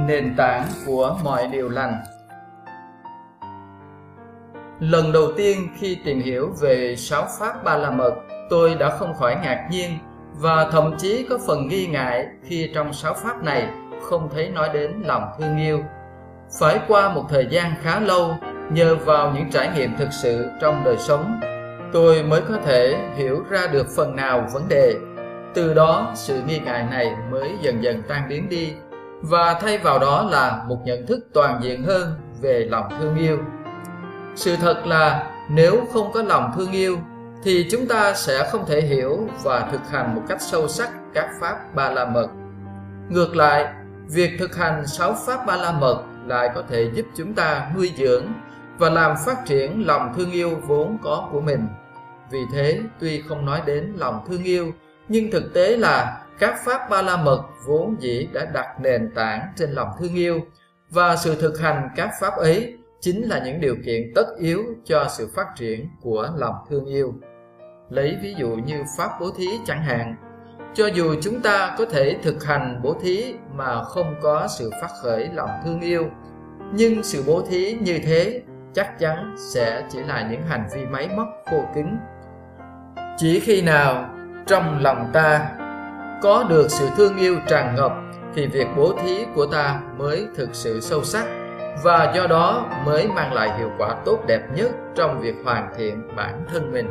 nền tảng của mọi điều lành. Lần đầu tiên khi tìm hiểu về 6 pháp Ba La Mật, tôi đã không khỏi ngạc nhiên và thậm chí có phần nghi ngại khi trong 6 pháp này không thấy nói đến lòng thương yêu. Phải qua một thời gian khá lâu, nhờ vào những trải nghiệm thực sự trong đời sống, tôi mới có thể hiểu ra được phần nào vấn đề. Từ đó, sự nghi ngại này mới dần dần tan biến đi, và thay vào đó là một nhận thức toàn diện hơn về lòng thương yêu. Sự thật là nếu không có lòng thương yêu thì chúng ta sẽ không thể hiểu và thực hành một cách sâu sắc các pháp Ba La Mật. Ngược lại, việc thực hành 6 pháp Ba La Mật lại có thể giúp chúng ta nuôi dưỡng và làm phát triển lòng thương yêu vốn có của mình. Vì thế, tuy không nói đến lòng thương yêu, nhưng thực tế là các pháp Ba La Mật vốn dĩ đã đặt nền tảng trên lòng thương yêu, và sự thực hành các pháp ấy chính là những điều kiện tất yếu cho sự phát triển của lòng thương yêu. Lấy ví dụ như pháp bố thí chẳng hạn, cho dù chúng ta có thể thực hành bố thí mà không có sự phát khởi lòng thương yêu, nhưng sự bố thí như thế chắc chắn sẽ chỉ là những hành vi máy móc khô cứng. Chỉ khi nào trong lòng ta có được sự thương yêu tràn ngập thì việc bố thí của ta mới thực sự sâu sắc, và do đó mới mang lại hiệu quả tốt đẹp nhất trong việc hoàn thiện bản thân mình.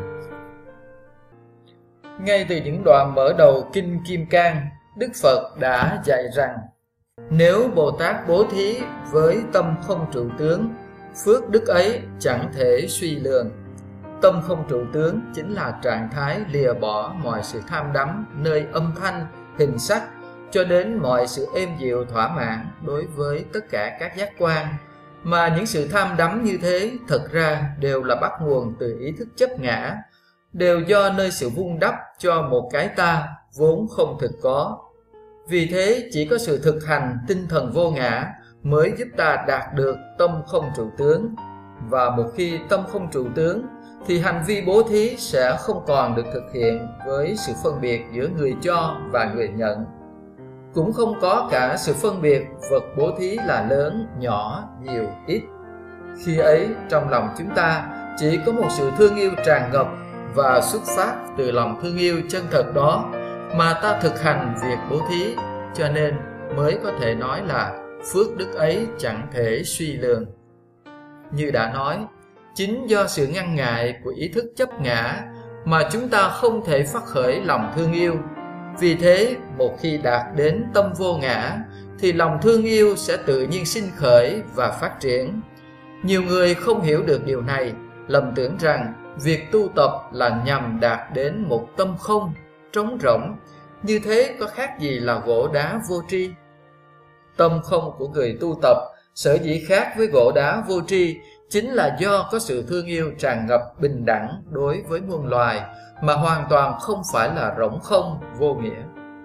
Ngay từ những đoạn mở đầu Kinh Kim Cang, Đức Phật đã dạy rằng nếu Bồ Tát bố thí với tâm không trụ tướng, phước đức ấy chẳng thể suy lường. Tâm không trụ tướng chính là trạng thái lìa bỏ mọi sự tham đắm nơi âm thanh, hình sắc, cho đến mọi sự êm dịu thỏa mãn đối với tất cả các giác quan, mà những sự tham đắm như thế thật ra đều là bắt nguồn từ ý thức chấp ngã, đều do nơi sự vun đắp cho một cái ta vốn không thực có. Vì thế chỉ có sự thực hành tinh thần vô ngã mới giúp ta đạt được tâm không trụ tướng, và một khi tâm không trụ tướng thì hành vi bố thí sẽ không còn được thực hiện với sự phân biệt giữa người cho và người nhận. Cũng không có cả sự phân biệt vật bố thí là lớn, nhỏ, nhiều, ít. Khi ấy trong lòng chúng ta chỉ có một sự thương yêu tràn ngập, và xuất phát từ lòng thương yêu chân thật đó mà ta thực hành việc bố thí, cho nên mới có thể nói là phước đức ấy chẳng thể suy lường. Như đã nói, chính do sự ngăn ngại của ý thức chấp ngã mà chúng ta không thể phát khởi lòng thương yêu. Vì thế, một khi đạt đến tâm vô ngã thì lòng thương yêu sẽ tự nhiên sinh khởi và phát triển. Nhiều người không hiểu được điều này, lầm tưởng rằng việc tu tập là nhằm đạt đến một tâm không, trống rỗng. Như thế có khác gì là gỗ đá vô tri? Tâm không của người tu tập sở dĩ khác với gỗ đá vô tri chính là do có sự thương yêu tràn ngập bình đẳng đối với muôn loài, mà hoàn toàn không phải là rỗng không, vô nghĩa.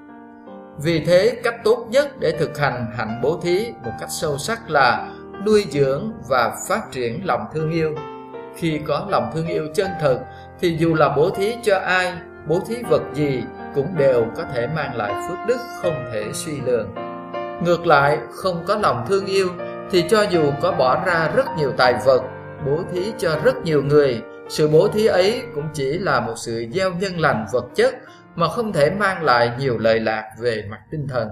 Vì thế, cách tốt nhất để thực hành hạnh bố thí một cách sâu sắc là nuôi dưỡng và phát triển lòng thương yêu. Khi có lòng thương yêu chân thật thì dù là bố thí cho ai, bố thí vật gì cũng đều có thể mang lại phước đức không thể suy lường. Ngược lại, không có lòng thương yêu thì cho dù có bỏ ra rất nhiều tài vật, bố thí cho rất nhiều người, sự bố thí ấy cũng chỉ là một sự gieo nhân lành vật chất mà không thể mang lại nhiều lợi lạc về mặt tinh thần.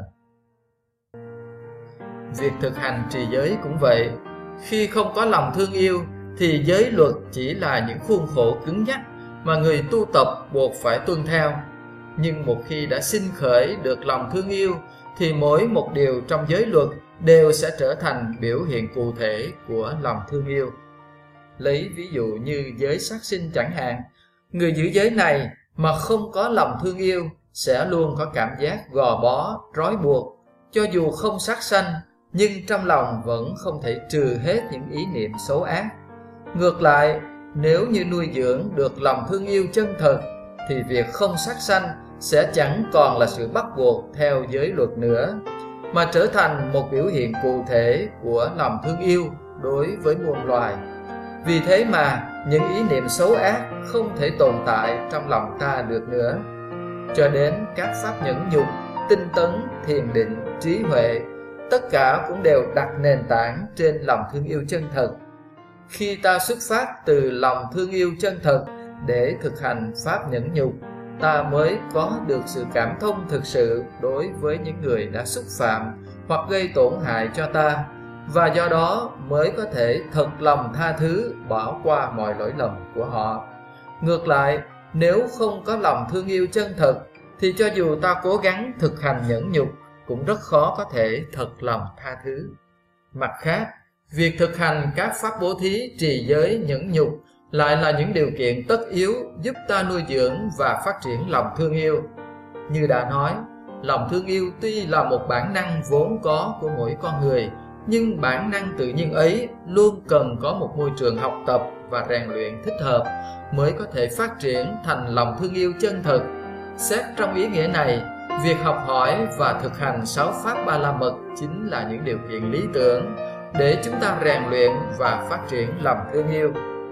Việc thực hành trì giới cũng vậy. Khi không có lòng thương yêu thì giới luật chỉ là những khuôn khổ cứng nhắc mà người tu tập buộc phải tuân theo. Nhưng một khi đã sinh khởi được lòng thương yêu thì mỗi một điều trong giới luật đều sẽ trở thành biểu hiện cụ thể của lòng thương yêu. Lấy ví dụ như giới sát sinh chẳng hạn, người giữ giới này mà không có lòng thương yêu sẽ luôn có cảm giác gò bó, trói buộc. Cho dù không sát sanh, nhưng trong lòng vẫn không thể trừ hết những ý niệm xấu ác. Ngược lại, nếu như nuôi dưỡng được lòng thương yêu chân thật thì việc không sát sanh sẽ chẳng còn là sự bắt buộc theo giới luật nữa, mà trở thành một biểu hiện cụ thể của lòng thương yêu đối với muôn loài. Vì thế mà những ý niệm xấu ác không thể tồn tại trong lòng ta được nữa. Cho đến các pháp nhẫn nhục, tinh tấn, thiền định, trí huệ tất cả cũng đều đặt nền tảng trên lòng thương yêu chân thật. Khi ta xuất phát từ lòng thương yêu chân thật để thực hành pháp nhẫn nhục, ta mới có được sự cảm thông thực sự đối với những người đã xúc phạm hoặc gây tổn hại cho ta, và do đó mới có thể thật lòng tha thứ, bỏ qua mọi lỗi lầm của họ. Ngược lại, nếu không có lòng thương yêu chân thật, thì cho dù ta cố gắng thực hành nhẫn nhục, cũng rất khó có thể thật lòng tha thứ. Mặt khác, việc thực hành các pháp bố thí, trì giới, nhẫn nhục lại là những điều kiện tất yếu giúp ta nuôi dưỡng và phát triển lòng thương yêu. Như đã nói, lòng thương yêu tuy là một bản năng vốn có của mỗi con người, nhưng bản năng tự nhiên ấy luôn cần có một môi trường học tập và rèn luyện thích hợp mới có thể phát triển thành lòng thương yêu chân thật. Xét trong ý nghĩa này, việc học hỏi và thực hành 6 pháp Ba La Mật chính là những điều kiện lý tưởng để chúng ta rèn luyện và phát triển lòng thương yêu.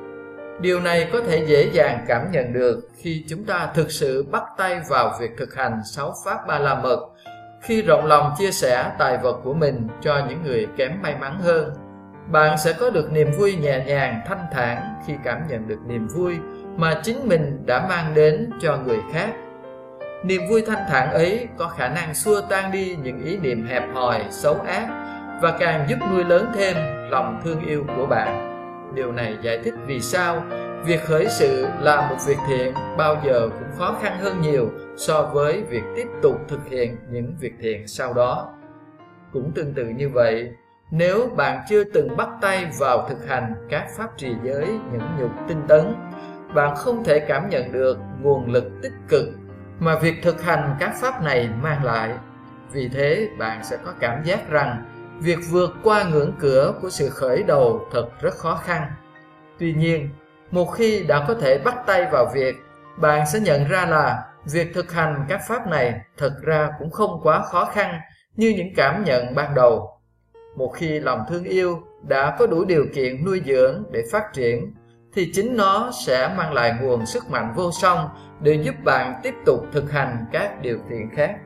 Điều này có thể dễ dàng cảm nhận được khi chúng ta thực sự bắt tay vào việc thực hành 6 pháp Ba La Mật, khi rộng lòng chia sẻ tài vật của mình cho những người kém may mắn hơn. Bạn sẽ có được niềm vui nhẹ nhàng, thanh thản khi cảm nhận được niềm vui mà chính mình đã mang đến cho người khác. Niềm vui thanh thản ấy có khả năng xua tan đi những ý niệm hẹp hòi, xấu ác và càng giúp nuôi lớn thêm lòng thương yêu của bạn. Điều này giải thích vì sao việc khởi sự là một việc thiện bao giờ cũng khó khăn hơn nhiều so với việc tiếp tục thực hiện những việc thiện sau đó. Cũng tương tự như vậy, nếu bạn chưa từng bắt tay vào thực hành các pháp trì giới, nhẫn nhục, tinh tấn, bạn không thể cảm nhận được nguồn lực tích cực mà việc thực hành các pháp này mang lại. Vì thế, bạn sẽ có cảm giác rằng việc vượt qua ngưỡng cửa của sự khởi đầu thật rất khó khăn. Tuy nhiên, một khi đã có thể bắt tay vào việc, bạn sẽ nhận ra là việc thực hành các pháp này thật ra cũng không quá khó khăn như những cảm nhận ban đầu. Một khi lòng thương yêu đã có đủ điều kiện nuôi dưỡng để phát triển, thì chính nó sẽ mang lại nguồn sức mạnh vô song để giúp bạn tiếp tục thực hành các điều thiện khác.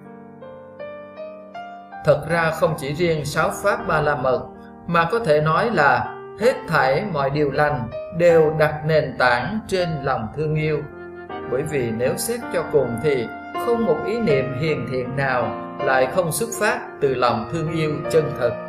Thật ra không chỉ riêng 6 pháp Ba La Mật, mà có thể nói là hết thảy mọi điều lành đều đặt nền tảng trên lòng thương yêu. Bởi vì nếu xét cho cùng thì không một ý niệm hiền thiện nào lại không xuất phát từ lòng thương yêu chân thật.